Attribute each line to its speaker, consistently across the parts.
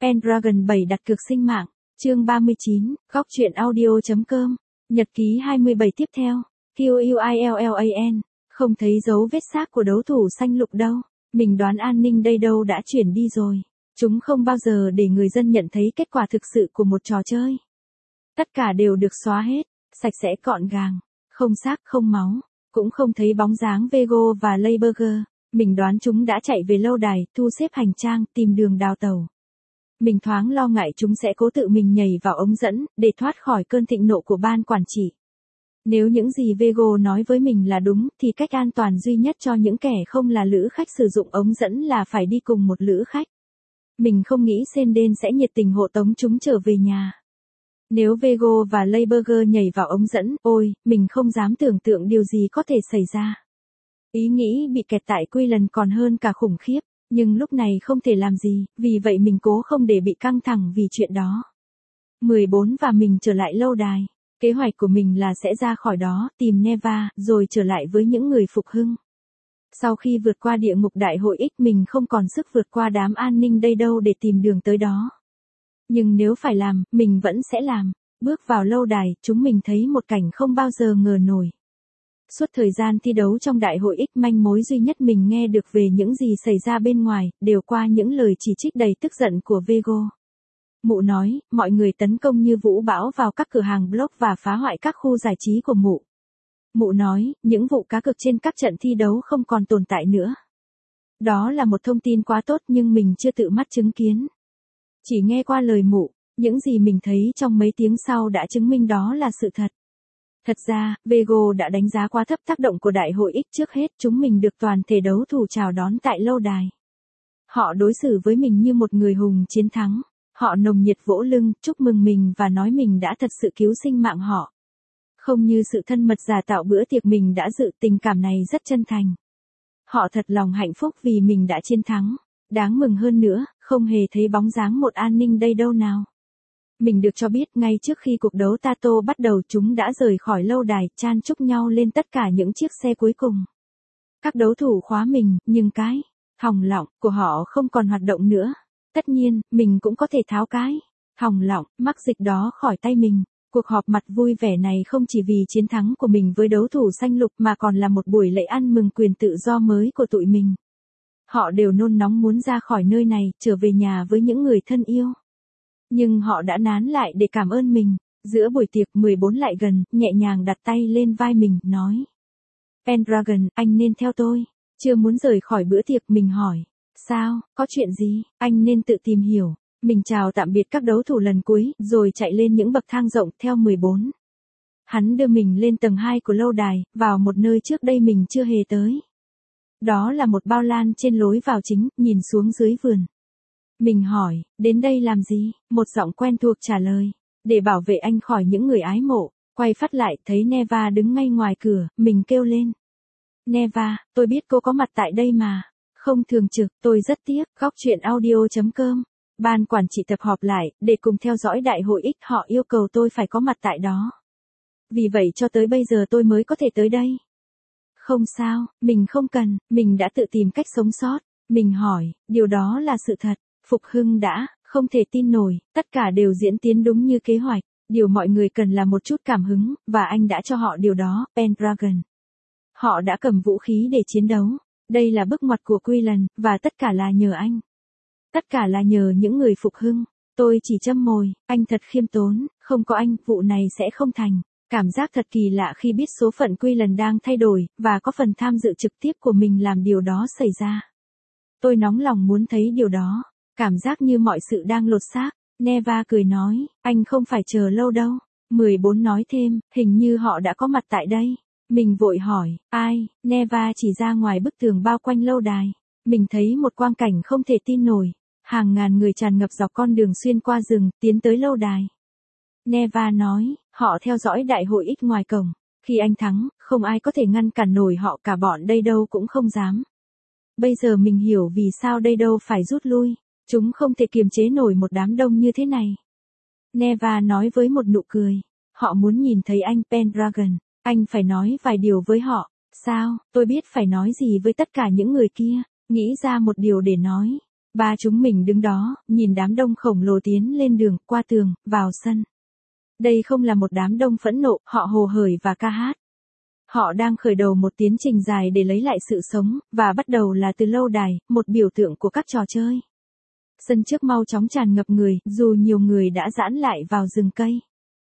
Speaker 1: Pendragon 7 đặt cược sinh mạng, chương 39, góc truyện audio.com, nhật ký 27 tiếp theo, QUILLAN, không thấy dấu vết xác của đấu thủ xanh lục đâu, mình đoán an ninh đây đâu đã chuyển đi rồi, chúng không bao giờ để người dân nhận thấy kết quả thực sự của một trò chơi. Tất cả đều được xóa hết, sạch sẽ gọn gàng, không xác không máu, cũng không thấy bóng dáng Vego và Layburger, mình đoán chúng đã chạy về lâu đài, thu xếp hành trang, tìm đường đào tàu. Mình thoáng lo ngại chúng sẽ cố tự mình nhảy vào ống dẫn, để thoát khỏi cơn thịnh nộ của ban quản trị. Nếu những gì Vego nói với mình là đúng, thì cách an toàn duy nhất cho những kẻ không là lữ khách sử dụng ống dẫn là phải đi cùng một lữ khách. Mình không nghĩ Senden sẽ nhiệt tình hộ tống chúng trở về nhà. Nếu Vego và Layburger nhảy vào ống dẫn, ôi, mình không dám tưởng tượng điều gì có thể xảy ra. Ý nghĩ bị kẹt tại Quillen còn hơn cả khủng khiếp. Nhưng lúc này không thể làm gì, vì vậy mình cố không để bị căng thẳng vì chuyện đó. 14 và mình trở lại lâu đài. Kế hoạch của mình là sẽ ra khỏi đó, tìm Neva, rồi trở lại với những người phục hưng. Sau khi vượt qua địa ngục đại hội X mình không còn sức vượt qua đám an ninh đây đâu để tìm đường tới đó. Nhưng nếu phải làm, mình vẫn sẽ làm. Bước vào lâu đài, chúng mình thấy một cảnh không bao giờ ngờ nổi. Suốt thời gian thi đấu trong đại hội X manh mối duy nhất mình nghe được về những gì xảy ra bên ngoài, đều qua những lời chỉ trích đầy tức giận của Vego. Mụ nói, mọi người tấn công như vũ bão vào các cửa hàng blog và phá hoại các khu giải trí của mụ. Mụ nói, những vụ cá cược trên các trận thi đấu không còn tồn tại nữa. Đó là một thông tin quá tốt nhưng mình chưa tự mắt chứng kiến. Chỉ nghe qua lời mụ, những gì mình thấy trong mấy tiếng sau đã chứng minh đó là sự thật. Thật ra, Vego đã đánh giá quá thấp tác động của đại hội X trước hết chúng mình được toàn thể đấu thủ chào đón tại lâu đài. Họ đối xử với mình như một người hùng chiến thắng. Họ nồng nhiệt vỗ lưng, chúc mừng mình và nói mình đã thật sự cứu sinh mạng họ. Không như sự thân mật giả tạo bữa tiệc mình đã dự, tình cảm này rất chân thành. Họ thật lòng hạnh phúc vì mình đã chiến thắng. Đáng mừng hơn nữa, không hề thấy bóng dáng một an ninh đây đâu nào. Mình được cho biết ngay trước khi cuộc đấu Tato bắt đầu chúng đã rời khỏi lâu đài, chan chúc nhau lên tất cả những chiếc xe cuối cùng. Các đấu thủ khóa mình, nhưng cái hòng lọng của họ không còn hoạt động nữa. Tất nhiên, mình cũng có thể tháo cái hòng lọng, mắc dịch đó khỏi tay mình. Cuộc họp mặt vui vẻ này không chỉ vì chiến thắng của mình với đấu thủ xanh lục mà còn là một buổi lễ ăn mừng quyền tự do mới của tụi mình. Họ đều nôn nóng muốn ra khỏi nơi này, trở về nhà với những người thân yêu. Nhưng họ đã nán lại để cảm ơn mình. Giữa buổi tiệc 14 lại gần, nhẹ nhàng đặt tay lên vai mình, nói. Pendragon, anh nên theo tôi. Chưa muốn rời khỏi bữa tiệc mình hỏi. Sao, có chuyện gì, anh nên tự tìm hiểu. Mình chào tạm biệt các đấu thủ lần cuối, rồi chạy lên những bậc thang rộng theo 14. Hắn đưa mình lên tầng 2 của lâu đài, vào một nơi trước đây mình chưa hề tới. Đó là một bao lan trên lối vào chính, nhìn xuống dưới vườn. Mình hỏi, đến đây làm gì? Một giọng quen thuộc trả lời, để bảo vệ anh khỏi những người ái mộ. Quay phát lại, thấy Neva đứng ngay ngoài cửa, mình kêu lên. Neva, tôi biết cô có mặt tại đây mà. Không thường trực, tôi rất tiếc, góc truyện audio.com. Ban quản trị tập họp lại, để cùng theo dõi đại hội X họ yêu cầu tôi phải có mặt tại đó. Vì vậy cho tới bây giờ tôi mới có thể tới đây. Không sao, mình không cần, mình đã tự tìm cách sống sót. Mình hỏi, điều đó là sự thật. Phục hưng đã, không thể tin nổi, tất cả đều diễn tiến đúng như kế hoạch. Điều mọi người cần là một chút cảm hứng, và anh đã cho họ điều đó, Pendragon. Họ đã cầm vũ khí để chiến đấu. Đây là bước ngoặt của Quillen, và tất cả là nhờ anh. Tất cả là nhờ những người phục hưng. Tôi chỉ châm mồi, anh thật khiêm tốn, không có anh, vụ này sẽ không thành. Cảm giác thật kỳ lạ khi biết số phận Quillen đang thay đổi, và có phần tham dự trực tiếp của mình làm điều đó xảy ra. Tôi nóng lòng muốn thấy điều đó. Cảm giác như mọi sự đang lột xác. Neva cười nói, anh không phải chờ lâu đâu. 14 nói thêm, hình như họ đã có mặt tại đây. Mình vội hỏi, ai? Neva chỉ ra ngoài bức tường bao quanh lâu đài. Mình thấy một quang cảnh không thể tin nổi. Hàng ngàn người tràn ngập dọc con đường xuyên qua rừng, tiến tới lâu đài. Neva nói, họ theo dõi đại hội X ngoài cổng. Khi anh thắng, không ai có thể ngăn cản nổi họ, cả bọn đây đâu cũng không dám. Bây giờ mình hiểu vì sao đây đâu phải rút lui. Chúng không thể kiềm chế nổi một đám đông như thế này. Neva nói với một nụ cười. Họ muốn nhìn thấy anh, Pendragon. Anh phải nói vài điều với họ. Sao, tôi biết phải nói gì với tất cả những người kia. Nghĩ ra một điều để nói. Ba chúng mình đứng đó, nhìn đám đông khổng lồ tiến lên đường, qua tường, vào sân. Đây không là một đám đông phẫn nộ, họ hồ hởi và ca hát. Họ đang khởi đầu một tiến trình dài để lấy lại sự sống, và bắt đầu là từ lâu đài, một biểu tượng của các trò chơi. Sân trước mau chóng tràn ngập người, dù nhiều người đã giãn lại vào rừng cây.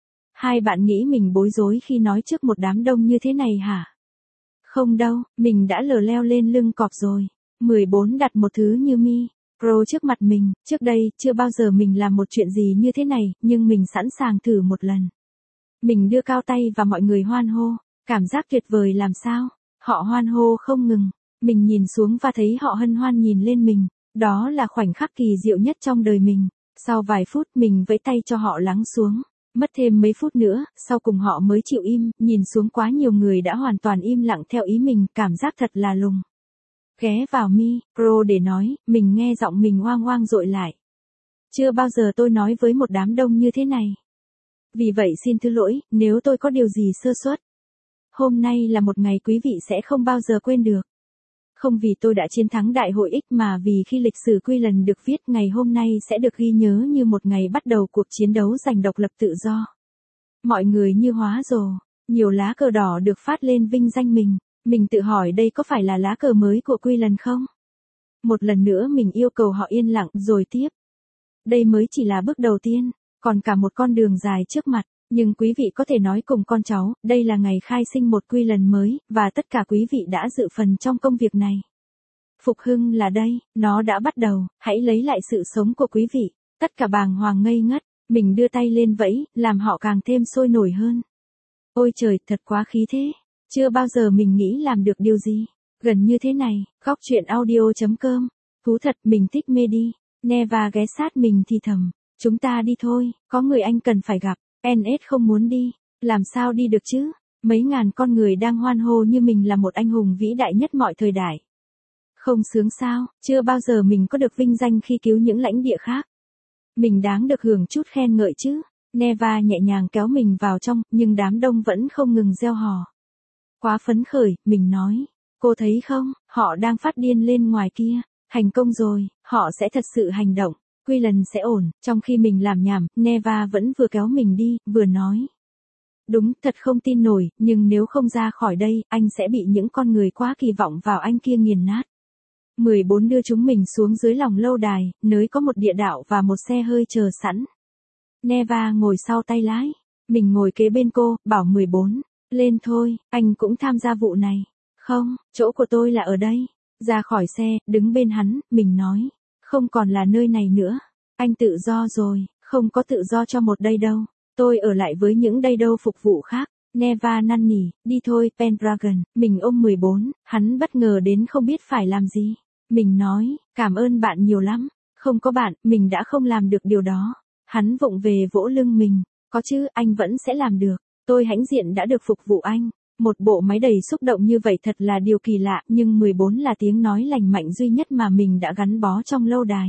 Speaker 1: Hai bạn nghĩ mình bối rối khi nói trước một đám đông như thế này hả? Không đâu, mình đã leo lên lưng cọp rồi. 14 đặt một thứ như Pro trước mặt mình, trước đây, chưa bao giờ mình làm một chuyện gì như thế này, nhưng mình sẵn sàng thử một lần. Mình đưa cao tay và mọi người hoan hô, cảm giác tuyệt vời làm sao? Họ hoan hô không ngừng, mình nhìn xuống và thấy họ hân hoan nhìn lên mình, đó là khoảnh khắc kỳ diệu nhất trong đời mình. Sau vài phút mình vẫy tay cho họ lắng xuống. Mất thêm mấy phút nữa, sau cùng họ mới chịu im, nhìn xuống quá nhiều người đã hoàn toàn im lặng theo ý mình, cảm giác thật là lùng. Ghé vào Pro để nói, mình nghe giọng mình oang oang dội lại. Chưa bao giờ tôi nói với một đám đông như thế này. Vì vậy xin thứ lỗi, nếu tôi có điều gì sơ suất. Hôm nay là một ngày quý vị sẽ không bao giờ quên được. Không vì tôi đã chiến thắng đại hội X mà vì khi lịch sử Queensland được viết, ngày hôm nay sẽ được ghi nhớ như một ngày bắt đầu cuộc chiến đấu giành độc lập tự do. Mọi người như hóa rồ, nhiều lá cờ đỏ được phát lên vinh danh mình. Mình tự hỏi đây có phải là lá cờ mới của Queensland không? Một lần nữa mình yêu cầu họ yên lặng rồi tiếp. Đây mới chỉ là bước đầu tiên, còn cả một con đường dài trước mặt. Nhưng quý vị có thể nói cùng con cháu, đây là ngày khai sinh một Queensland mới, và tất cả quý vị đã dự phần trong công việc này. Phục hưng là đây, nó đã bắt đầu, hãy lấy lại sự sống của quý vị. Tất cả bàng hoàng ngây ngất, mình đưa tay lên vẫy, làm họ càng thêm sôi nổi hơn. Ôi trời, thật quá khí thế. Chưa bao giờ mình nghĩ làm được điều gì gần như thế này. Góc truyện audio.com. Thú thật, mình thích Medi. Neva ghé sát mình thì thầm. Chúng ta đi thôi, có người anh cần phải gặp. NS không muốn đi. Làm sao đi được chứ? Mấy ngàn con người đang hoan hô như mình là một anh hùng vĩ đại nhất mọi thời đại. Không sướng sao? Chưa bao giờ mình có được vinh danh khi cứu những lãnh địa khác. Mình đáng được hưởng chút khen ngợi chứ. Neva nhẹ nhàng kéo mình vào trong, nhưng đám đông vẫn không ngừng reo hò. Quá phấn khởi, mình nói. Cô thấy không, họ đang phát điên lên ngoài kia. Thành công rồi, họ sẽ thật sự hành động. Queensland sẽ ổn. Trong khi mình làm nhảm, Neva vẫn vừa kéo mình đi, vừa nói. Đúng, thật không tin nổi, nhưng nếu không ra khỏi đây, anh sẽ bị những con người quá kỳ vọng vào anh kia nghiền nát. 14 đưa chúng mình xuống dưới lòng lâu đài, nơi có một địa đạo và một xe hơi chờ sẵn. Neva ngồi sau tay lái. Mình ngồi kế bên cô, bảo 14. Lên thôi, anh cũng tham gia vụ này. Không, chỗ của tôi là ở đây. Ra khỏi xe, đứng bên hắn, mình nói. Không còn là nơi này nữa. Anh tự do rồi, không có tự do cho một đây đâu. Tôi ở lại với những đây đâu phục vụ khác. Neva năn nỉ, đi thôi Pendragon. Mình ôm 14, hắn bất ngờ đến không biết phải làm gì. Mình nói, cảm ơn bạn nhiều lắm. Không có bạn, mình đã không làm được điều đó. Hắn vụng về vỗ lưng mình. Có chứ, anh vẫn sẽ làm được. Tôi hãnh diện đã được phục vụ anh. Một bộ máy đầy xúc động như vậy thật là điều kỳ lạ, nhưng 14 là tiếng nói lành mạnh duy nhất mà mình đã gắn bó trong lâu đài.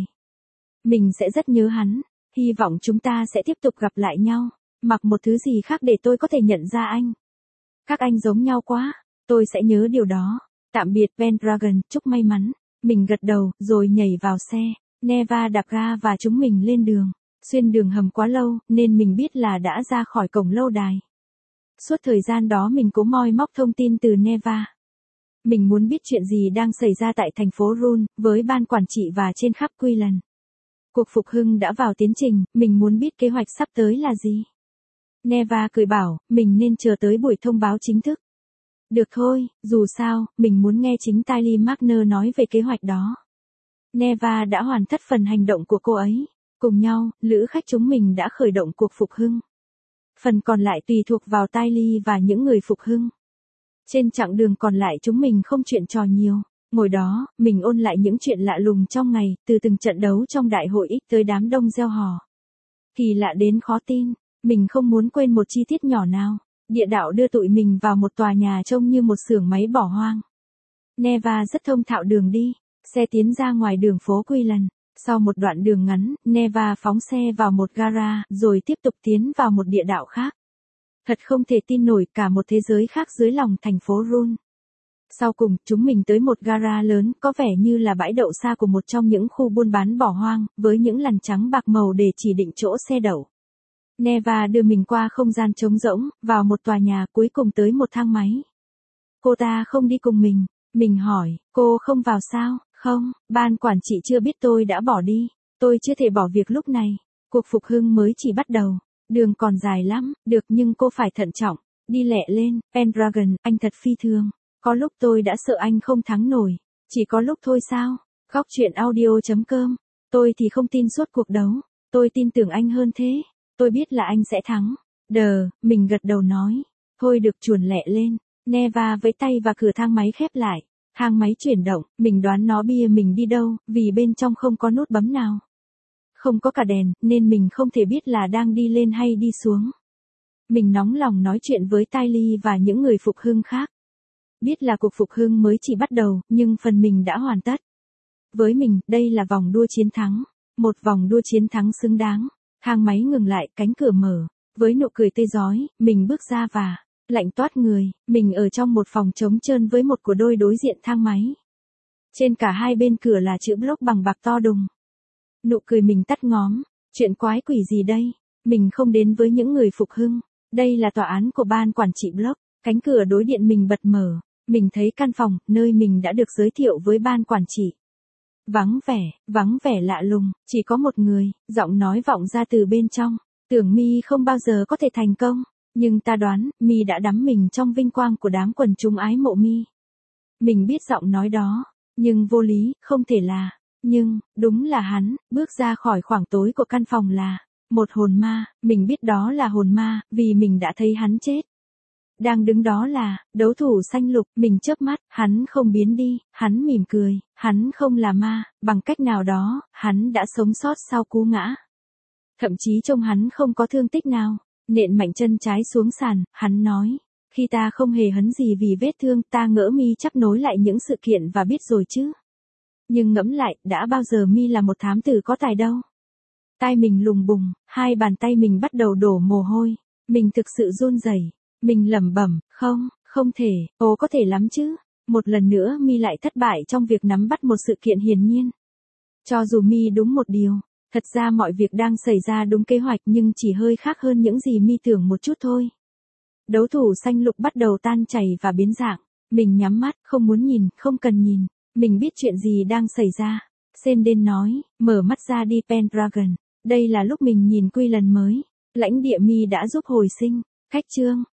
Speaker 1: Mình sẽ rất nhớ hắn. Hy vọng chúng ta sẽ tiếp tục gặp lại nhau. Mặc một thứ gì khác để tôi có thể nhận ra anh. Các anh giống nhau quá. Tôi sẽ nhớ điều đó. Tạm biệt Pendragon, chúc may mắn. Mình gật đầu, rồi nhảy vào xe. Neva đạp ga và chúng mình lên đường. Xuyên đường hầm quá lâu, nên mình biết là đã ra khỏi cổng lâu đài. Suốt thời gian đó mình cố moi móc thông tin từ Neva. Mình muốn biết chuyện gì đang xảy ra tại thành phố Rune, với ban quản trị và trên khắp Queensland. Cuộc phục hưng đã vào tiến trình, mình muốn biết kế hoạch sắp tới là gì. Neva cười bảo, mình nên chờ tới buổi thông báo chính thức. Được thôi, dù sao, mình muốn nghe chính Tylee Magner nói về kế hoạch đó. Neva đã hoàn tất phần hành động của cô ấy. Cùng nhau, lữ khách chúng mình đã khởi động cuộc phục hưng. Phần còn lại tùy thuộc vào Tylee và những người phục hưng. Trên chặng đường còn lại chúng mình không chuyện trò nhiều. Ngồi đó, mình ôn lại những chuyện lạ lùng trong ngày, từ từng trận đấu trong đại hội X tới đám đông reo hò. Kỳ lạ đến khó tin, mình không muốn quên một chi tiết nhỏ nào. Địa đạo đưa tụi mình vào một tòa nhà trông như một xưởng máy bỏ hoang. Neva rất thông thạo đường đi, xe tiến ra ngoài đường phố Queensland. Sau một đoạn đường ngắn, Neva phóng xe vào một gara, rồi tiếp tục tiến vào một địa đạo khác. Thật không thể tin nổi, cả một thế giới khác dưới lòng thành phố Rune. Sau cùng, chúng mình tới một gara lớn, có vẻ như là bãi đậu xa của một trong những khu buôn bán bỏ hoang, với những lằn trắng bạc màu để chỉ định chỗ xe đậu. Neva đưa mình qua không gian trống rỗng, vào một tòa nhà, cuối cùng tới một thang máy. Cô ta không đi cùng mình hỏi, cô không vào sao? Không, ban quản trị chưa biết tôi đã bỏ đi, tôi chưa thể bỏ việc lúc này, cuộc phục hưng mới chỉ bắt đầu, đường còn dài lắm, được nhưng cô phải thận trọng, đi lẹ lên, Pendragon, anh thật phi thường, có lúc tôi đã sợ anh không thắng nổi, chỉ có lúc thôi sao? Góc chuyện audio.com, tôi thì không tin suốt cuộc đấu, tôi tin tưởng anh hơn thế, tôi biết là anh sẽ thắng, mình gật đầu nói, thôi được chuồn lẹ lên, Neva với tay và cửa thang máy khép lại. Thang máy chuyển động, mình đoán nó bia mình đi đâu, vì bên trong không có nút bấm nào. Không có cả đèn, nên mình không thể biết là đang đi lên hay đi xuống. Mình nóng lòng nói chuyện với Tylee và những người phục hưng khác. Biết là cuộc phục hưng mới chỉ bắt đầu, nhưng phần mình đã hoàn tất. Với mình, đây là vòng đua chiến thắng. Một vòng đua chiến thắng xứng đáng. Thang máy ngừng lại, cánh cửa mở. Với nụ cười tươi rói, mình bước ra và lạnh toát người, mình ở trong một phòng trống trơn với một của đôi đối diện thang máy. Trên cả hai bên cửa là chữ block bằng bạc to đùng. Nụ cười mình tắt ngóm, chuyện quái quỷ gì đây? Mình không đến với những người phục hưng. Đây là tòa án của ban quản trị block. Cánh cửa đối điện mình bật mở. Mình thấy căn phòng, nơi mình đã được giới thiệu với ban quản trị. Vắng vẻ lạ lùng, chỉ có một người, giọng nói vọng ra từ bên trong. Tưởng mi không bao giờ có thể thành công. Nhưng ta đoán, mi đã đắm mình trong vinh quang của đám quần chúng ái mộ mi. Mình biết giọng nói đó, nhưng vô lý, không thể là. Nhưng, đúng là hắn, bước ra khỏi khoảng tối của căn phòng là một hồn ma, mình biết đó là hồn ma, vì mình đã thấy hắn chết. Đang đứng đó là đấu thủ xanh lục, mình chớp mắt, hắn không biến đi, hắn mỉm cười, hắn không là ma, bằng cách nào đó, hắn đã sống sót sau cú ngã. Thậm chí trông hắn không có thương tích nào. Nện mạnh chân trái xuống sàn, hắn nói, khi ta không hề hấn gì vì vết thương, ta ngỡ mi chắc nối lại những sự kiện và biết rồi chứ. Nhưng ngẫm lại, đã bao giờ mi là một thám tử có tài đâu. Tai mình lùng bùng, hai bàn tay mình bắt đầu đổ mồ hôi, mình thực sự run rẩy, mình lẩm bẩm, không thể, có thể lắm chứ. Một lần nữa mi lại thất bại trong việc nắm bắt một sự kiện hiển nhiên. Cho dù mi đúng một điều. Thật ra mọi việc đang xảy ra đúng kế hoạch nhưng chỉ hơi khác hơn những gì mi tưởng một chút thôi. Đấu thủ xanh lục bắt đầu tan chảy và biến dạng. Mình nhắm mắt, không muốn nhìn, không cần nhìn. Mình biết chuyện gì đang xảy ra. Senden nói, mở mắt ra đi Pendragon. Đây là lúc mình nhìn quy lần mới. Lãnh địa mi đã giúp hồi sinh. Khách chương.